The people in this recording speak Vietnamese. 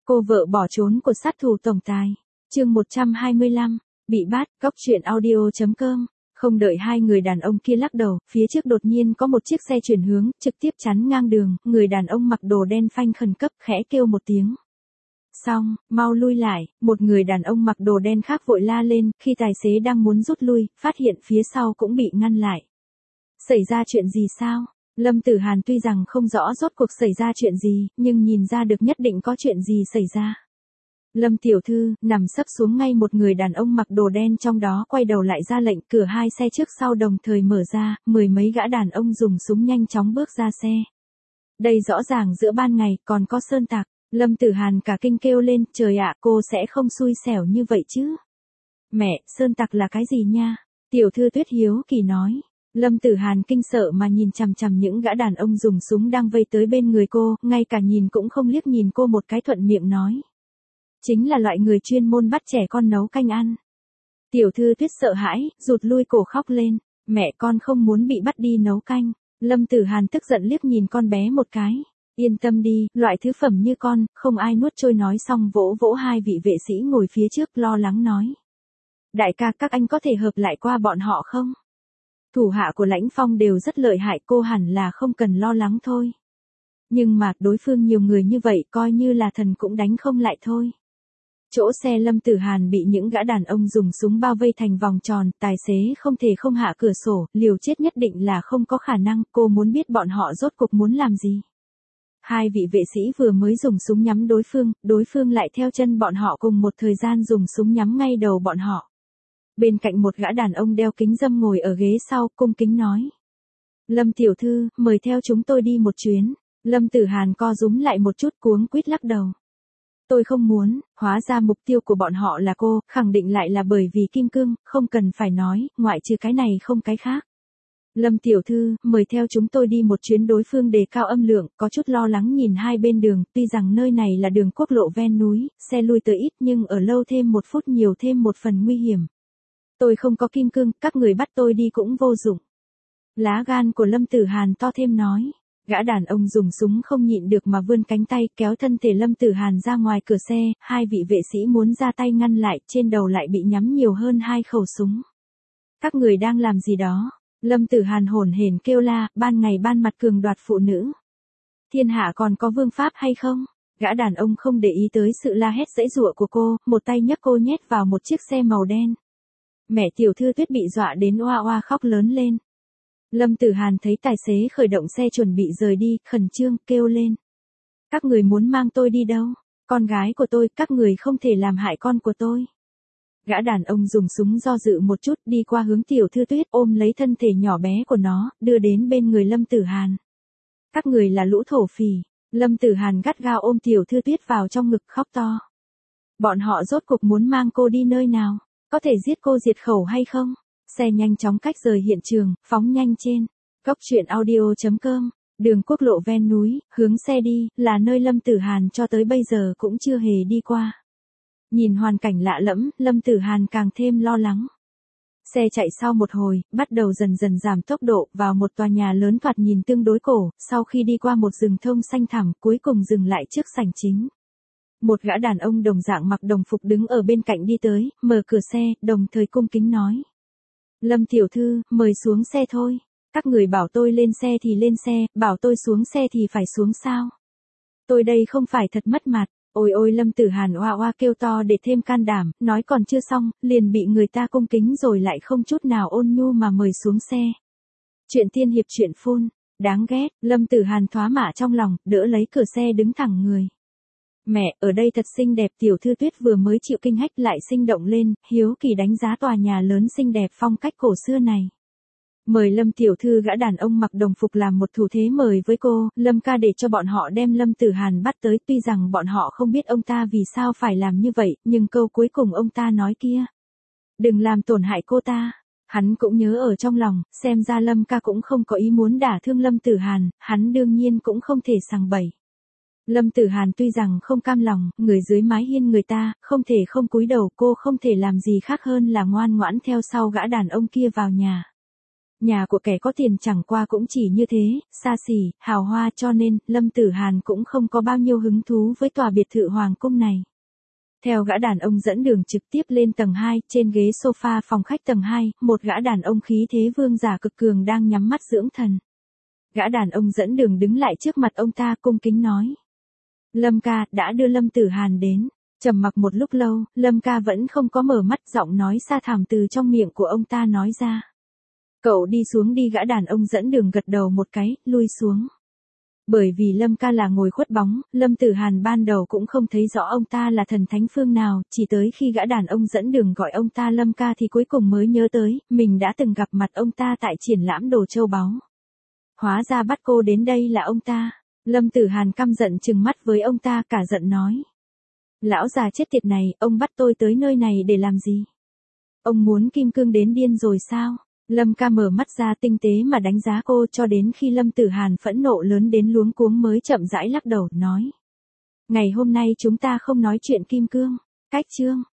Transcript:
Cô vợ bỏ trốn của sát thủ tổng tài. Chương 125, bị bắt, góc truyện audio.com. Không đợi hai người đàn ông kia lắc đầu, phía trước đột nhiên có một chiếc xe chuyển hướng, trực tiếp chắn ngang đường, người đàn ông mặc đồ đen phanh khẩn cấp, khẽ kêu một tiếng. Xong, mau lui lại, một người đàn ông mặc đồ đen khác vội la lên, khi tài xế đang muốn rút lui, phát hiện phía sau cũng bị ngăn lại. Xảy ra chuyện gì sao? Lâm Tử Hàn tuy rằng không rõ rốt cuộc xảy ra chuyện gì, nhưng nhìn ra được nhất định có chuyện gì xảy ra. Lâm tiểu thư, nằm sấp xuống ngay một người đàn ông mặc đồ đen trong đó quay đầu lại ra lệnh, cửa hai xe trước sau đồng thời mở ra, mười mấy gã đàn ông dùng súng nhanh chóng bước ra xe. Đây rõ ràng giữa ban ngày, còn có sơn tặc. Lâm Tử Hàn cả kinh kêu lên, trời ạ, cô sẽ không xui xẻo như vậy chứ. Mẹ, sơn tặc là cái gì nha? Tiểu thư Tuyết hiếu kỳ nói. Lâm Tử Hàn kinh sợ mà nhìn chằm chằm những gã đàn ông dùng súng đang vây tới bên người cô, ngay cả nhìn cũng không liếc nhìn cô một cái, thuận miệng nói. Chính là loại người chuyên môn bắt trẻ con nấu canh ăn. Tiểu thư Tuyết sợ hãi, rụt lui cổ khóc lên, mẹ con không muốn bị bắt đi nấu canh. Lâm Tử Hàn tức giận liếc nhìn con bé một cái. Yên tâm đi, loại thứ phẩm như con, không ai nuốt trôi, nói xong vỗ vỗ hai vị vệ sĩ ngồi phía trước, lo lắng nói. Đại ca, các anh có thể hợp lại qua bọn họ không? Thủ hạ của Lãnh Phong đều rất lợi hại, cô hẳn là không cần lo lắng thôi. Nhưng mà, đối phương nhiều người như vậy, coi như là thần cũng đánh không lại thôi. Chỗ xe Lâm Tử Hàn bị những gã đàn ông dùng súng bao vây thành vòng tròn, tài xế không thể không hạ cửa sổ, liều chết nhất định là không có khả năng, cô muốn biết bọn họ rốt cuộc muốn làm gì. Hai vị vệ sĩ vừa mới dùng súng nhắm đối phương lại theo chân bọn họ cùng một thời gian dùng súng nhắm ngay đầu bọn họ. Bên cạnh một gã đàn ông đeo kính râm ngồi ở ghế sau, cung kính nói. Lâm tiểu thư, mời theo chúng tôi đi một chuyến. Lâm Tử Hàn co rúm lại một chút, cuống quýt lắc đầu. Tôi không muốn, hóa ra mục tiêu của bọn họ là cô, khẳng định lại là bởi vì kim cương, không cần phải nói, ngoại trừ cái này không cái khác. Lâm tiểu thư, mời theo chúng tôi đi một chuyến, đối phương đề cao âm lượng, có chút lo lắng nhìn hai bên đường, tuy rằng nơi này là đường quốc lộ ven núi, xe lui tới ít nhưng ở lâu thêm một phút nhiều thêm một phần nguy hiểm. Tôi không có kim cương, các người bắt tôi đi cũng vô dụng. Lá gan của Lâm Tử Hàn to thêm nói. Gã đàn ông dùng súng không nhịn được mà vươn cánh tay kéo thân thể Lâm Tử Hàn ra ngoài cửa xe, hai vị vệ sĩ muốn ra tay ngăn lại, trên đầu lại bị nhắm nhiều hơn hai khẩu súng. Các người đang làm gì đó? Lâm Tử Hàn hổn hển kêu la, ban ngày ban mặt cường đoạt phụ nữ. Thiên hạ còn có vương pháp hay không? Gã đàn ông không để ý tới sự la hét giãy giụa của cô, một tay nhấc cô nhét vào một chiếc xe màu đen. Mẹ tiểu thư Tuyết bị dọa đến oa oa khóc lớn lên. Lâm Tử Hàn thấy tài xế khởi động xe chuẩn bị rời đi, khẩn trương, kêu lên. Các người muốn mang tôi đi đâu? Con gái của tôi, các người không thể làm hại con của tôi. Gã đàn ông dùng súng do dự một chút, đi qua hướng tiểu thư Tuyết, ôm lấy thân thể nhỏ bé của nó, đưa đến bên người Lâm Tử Hàn. Các người là lũ thổ phỉ. Lâm Tử Hàn gắt gao ôm tiểu thư Tuyết vào trong ngực, khóc to. Bọn họ rốt cuộc muốn mang cô đi nơi nào? Có thể giết cô diệt khẩu hay không? Xe nhanh chóng cách rời hiện trường, phóng nhanh trên. Góc truyện audio.com. Đường quốc lộ ven núi, hướng xe đi, là nơi Lâm Tử Hàn cho tới bây giờ cũng chưa hề đi qua. Nhìn hoàn cảnh lạ lẫm, Lâm Tử Hàn càng thêm lo lắng. Xe chạy sau một hồi, bắt đầu dần dần giảm tốc độ, vào một tòa nhà lớn thoạt nhìn tương đối cổ, sau khi đi qua một rừng thông xanh thẳm, cuối cùng dừng lại trước sảnh chính. Một gã đàn ông đồng dạng mặc đồng phục đứng ở bên cạnh đi tới, mở cửa xe, đồng thời cung kính nói. Lâm tiểu thư, mời xuống xe thôi. Các người bảo tôi lên xe thì lên xe, bảo tôi xuống xe thì phải xuống sao? Tôi đây không phải thật mất mặt. Ôi ôi, Lâm Tử Hàn oa oa kêu to để thêm can đảm, nói còn chưa xong, liền bị người ta cung kính rồi lại không chút nào ôn nhu mà mời xuống xe. Chuyện tiên hiệp chuyện phun, đáng ghét. Lâm Tử Hàn thoá mạ trong lòng, đỡ lấy cửa xe đứng thẳng người. Mẹ, ở đây thật xinh đẹp. Tiểu thư Tuyết vừa mới chịu kinh hách lại sinh động lên, hiếu kỳ đánh giá tòa nhà lớn xinh đẹp phong cách cổ xưa này. Mời Lâm tiểu thư, gã đàn ông mặc đồng phục làm một thủ thế mời với cô, Lâm ca để cho bọn họ đem Lâm Tử Hàn bắt tới, tuy rằng bọn họ không biết ông ta vì sao phải làm như vậy, nhưng câu cuối cùng ông ta nói kia. Đừng làm tổn hại cô ta. Hắn cũng nhớ ở trong lòng, xem ra Lâm ca cũng không có ý muốn đả thương Lâm Tử Hàn, hắn đương nhiên cũng không thể sằng bậy. Lâm Tử Hàn tuy rằng không cam lòng, người dưới mái hiên người ta, không thể không cúi đầu, cô không thể làm gì khác hơn là ngoan ngoãn theo sau gã đàn ông kia vào nhà. Nhà của kẻ có tiền chẳng qua cũng chỉ như thế, xa xỉ, hào hoa, cho nên, Lâm Tử Hàn cũng không có bao nhiêu hứng thú với tòa biệt thự hoàng cung này. Theo gã đàn ông dẫn đường trực tiếp lên tầng 2, trên ghế sofa phòng khách tầng 2, một gã đàn ông khí thế vương giả cực cường đang nhắm mắt dưỡng thần. Gã đàn ông dẫn đường đứng lại trước mặt ông ta cung kính nói. Lâm ca, đã đưa Lâm Tử Hàn đến. Trầm mặc một lúc lâu, Lâm ca vẫn không có mở mắt, giọng nói xa thẳm từ trong miệng của ông ta nói ra. Cậu đi xuống đi, gã đàn ông dẫn đường gật đầu một cái, lui xuống. Bởi vì Lâm ca là ngồi khuất bóng, Lâm Tử Hàn ban đầu cũng không thấy rõ ông ta là thần thánh phương nào, chỉ tới khi gã đàn ông dẫn đường gọi ông ta Lâm ca thì cuối cùng mới nhớ tới, mình đã từng gặp mặt ông ta tại triển lãm đồ châu báu. Hóa ra bắt cô đến đây là ông ta. Lâm Tử Hàn căm giận trừng mắt với ông ta, cả giận nói. Lão già chết tiệt này, ông bắt tôi tới nơi này để làm gì? Ông muốn kim cương đến điên rồi sao? Lâm ca mở mắt ra tinh tế mà đánh giá cô cho đến khi Lâm Tử Hàn phẫn nộ lớn đến luống cuống mới chậm rãi lắc đầu, nói. Ngày hôm nay chúng ta không nói chuyện kim cương. Cách chương.